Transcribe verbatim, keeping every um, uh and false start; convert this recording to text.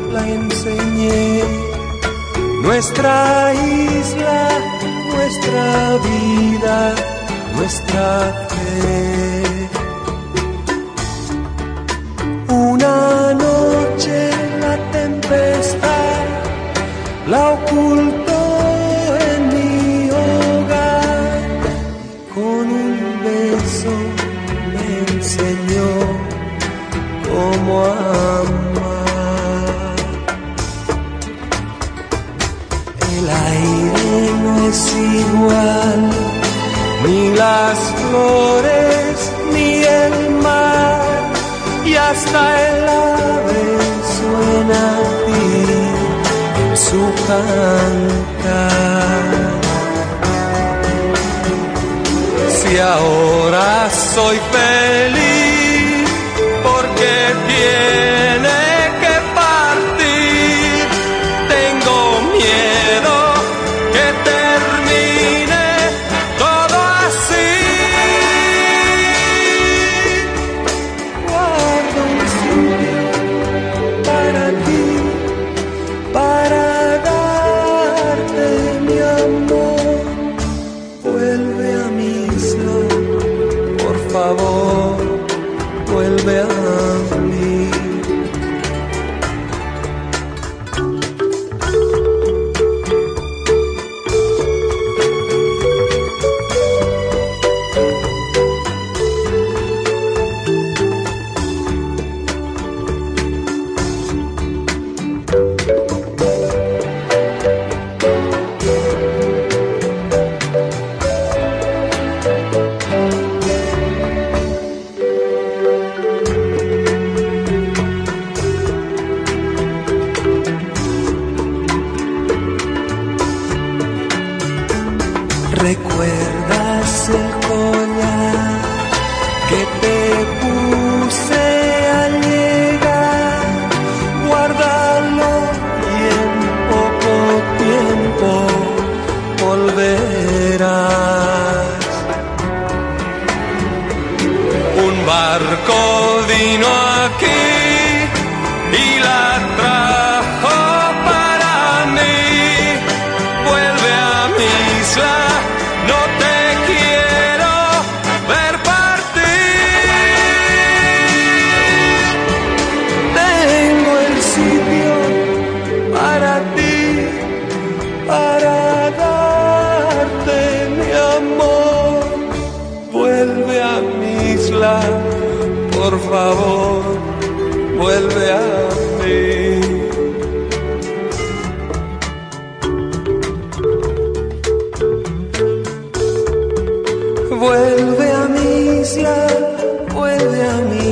la enseñé. Nuestra isla, nuestra vida, nuestra fe. Una noche la tempestad la ocultó en mi hogar. Con un beso me enseñó cómo amar. El aire no es igual, ni las flores, ni el mar, y hasta el ave suena a ti en su cantar. Si ahora soy feliz, porque tiene que partir, tengo miedo que termine todo así. Guardo un sitio para ti, para darte mi amor. Vuelve a mi isla, por favor, vuelve a mí. ¿Recuerdas el collar que te puse al llegar? Guárdalo y en poco tiempo volverás. Un barco vino aquí y la trajo para mí. Vuelve a mi isla, no te quiero ver partir. Tengo el sitio para ti, para darte mi amor. Vuelve a mi isla, por favor, vuelve a mí. Vuelve a mi isla, vuelve a mi